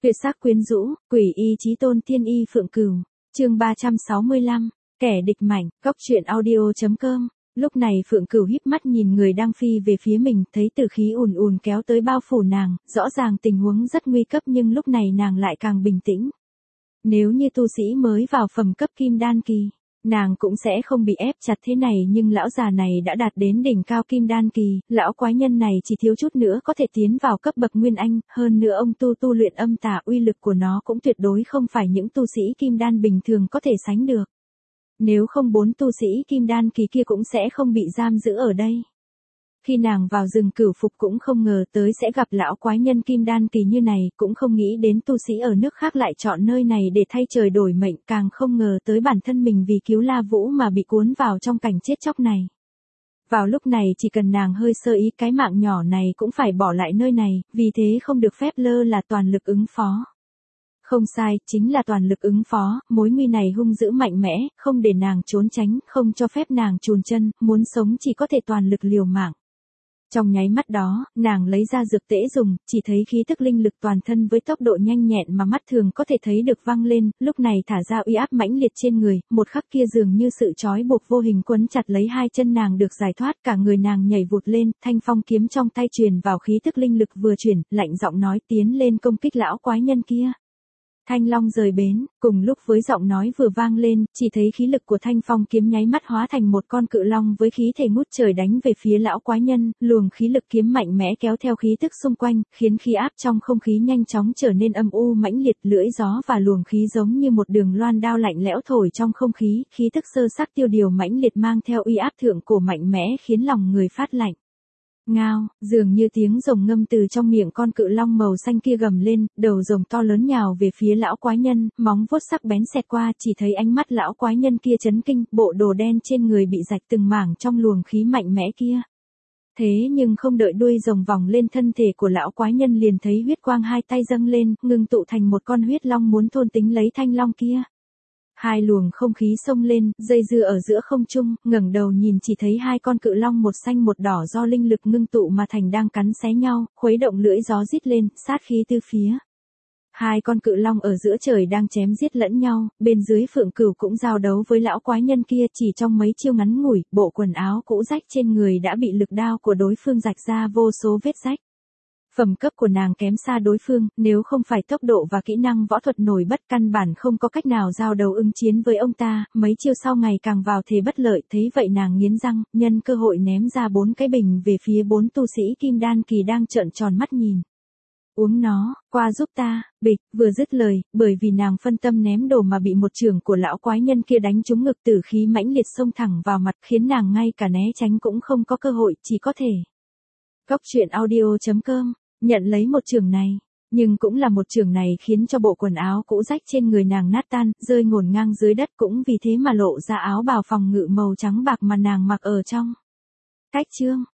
Tuyệt sắc quyến rũ, quỷ y chí tôn tiên y phượng cửu. Chương 365, kẻ địch mạnh, góc truyện audio.com. Lúc này Phượng Cửu híp mắt nhìn người đang phi về phía mình, thấy tử khí ùn ùn kéo tới bao phủ nàng, rõ ràng tình huống rất nguy cấp nhưng lúc này nàng lại càng bình tĩnh. Nếu như tu sĩ mới vào phẩm cấp kim đan kỳ, nàng cũng sẽ không bị ép chặt thế này, nhưng lão già này đã đạt đến đỉnh cao kim đan kỳ, lão quái nhân này chỉ thiếu chút nữa có thể tiến vào cấp bậc nguyên anh, hơn nữa ông tu luyện âm tà, uy lực của nó cũng tuyệt đối không phải những tu sĩ kim đan bình thường có thể sánh được. Nếu không 4 tu sĩ kim đan kỳ kia cũng sẽ không bị giam giữ ở đây. Khi nàng vào rừng Cửu Phục cũng không ngờ tới sẽ gặp lão quái nhân kim đan kỳ như này, cũng không nghĩ đến tu sĩ ở nước khác lại chọn nơi này để thay trời đổi mệnh, càng không ngờ tới bản thân mình vì cứu La Vũ mà bị cuốn vào trong cảnh chết chóc này. Vào lúc này chỉ cần nàng hơi sơ ý, cái mạng nhỏ này cũng phải bỏ lại nơi này, vì thế không được phép lơ là, toàn lực ứng phó. Không sai, chính là toàn lực ứng phó, mối nguy này hung dữ mạnh mẽ, không để nàng trốn tránh, không cho phép nàng chùn chân, muốn sống chỉ có thể toàn lực liều mạng. Trong nháy mắt đó, nàng lấy ra dược tễ dùng, chỉ thấy khí tức linh lực toàn thân với tốc độ nhanh nhẹn mà mắt thường có thể thấy được văng lên, lúc này thả ra uy áp mãnh liệt trên người, một khắc kia dường như sự trói buộc vô hình quấn chặt lấy hai chân nàng được giải thoát, cả người nàng nhảy vụt lên, thanh phong kiếm trong tay truyền vào khí tức linh lực vừa chuyển, lạnh giọng nói tiến lên công kích lão quái nhân kia. Thanh Long rời bến, cùng lúc với giọng nói vừa vang lên, chỉ thấy khí lực của Thanh Phong kiếm nháy mắt hóa thành một con cự long với khí thể ngút trời đánh về phía lão quái nhân, luồng khí lực kiếm mạnh mẽ kéo theo khí tức xung quanh, khiến khí áp trong không khí nhanh chóng trở nên âm u mãnh liệt, lưỡi gió và luồng khí giống như một đường loan đao lạnh lẽo thổi trong không khí, khí tức sơ sắc tiêu điều mãnh liệt mang theo uy áp thượng cổ mạnh mẽ khiến lòng người phát lạnh. Ngao, dường như tiếng rồng ngâm từ trong miệng con cự long màu xanh kia gầm lên, đầu rồng to lớn nhào về phía lão quái nhân, móng vuốt sắc bén xẹt qua, chỉ thấy ánh mắt lão quái nhân kia chấn kinh, bộ đồ đen trên người bị rạch từng mảng trong luồng khí mạnh mẽ kia. Thế nhưng không đợi đuôi rồng vòng lên thân thể của lão quái nhân liền thấy huyết quang hai tay dâng lên, ngưng tụ thành một con huyết long muốn thôn tính lấy thanh long kia. Hai luồng không khí xông lên, dây dưa ở giữa không trung, ngẩng đầu nhìn chỉ thấy hai con cự long một xanh một đỏ do linh lực ngưng tụ mà thành đang cắn xé nhau, khuấy động lưỡi gió rít lên, sát khí từ phía. Hai con cự long ở giữa trời đang chém giết lẫn nhau, bên dưới Phượng Cửu cũng giao đấu với lão quái nhân kia, chỉ trong mấy chiêu ngắn ngủi, bộ quần áo cũ rách trên người đã bị lực đao của đối phương rạch ra vô số vết rách. Phẩm cấp của nàng kém xa đối phương, nếu không phải tốc độ và kỹ năng võ thuật nổi bất căn bản không có cách nào giao đấu ứng chiến với ông ta, mấy chiêu sau ngày càng vào thế bất lợi, thấy vậy nàng nghiến răng, nhân cơ hội ném ra 4 cái bình về phía 4 tu sĩ kim đan kỳ đang trợn tròn mắt nhìn. Uống nó, qua giúp ta, bịch, vừa dứt lời, bởi vì nàng phân tâm ném đồ mà bị một chưởng của lão quái nhân kia đánh trúng ngực, tử khí mãnh liệt xông thẳng vào mặt khiến nàng ngay cả né tránh cũng không có cơ hội, chỉ có thể. Góc truyện audio.com. Nhận lấy một chưởng này, nhưng cũng là một chưởng này khiến cho bộ quần áo cũ rách trên người nàng nát tan, rơi ngổn ngang dưới đất, cũng vì thế mà lộ ra áo bào phòng ngự màu trắng bạc mà nàng mặc ở trong. Cách chương,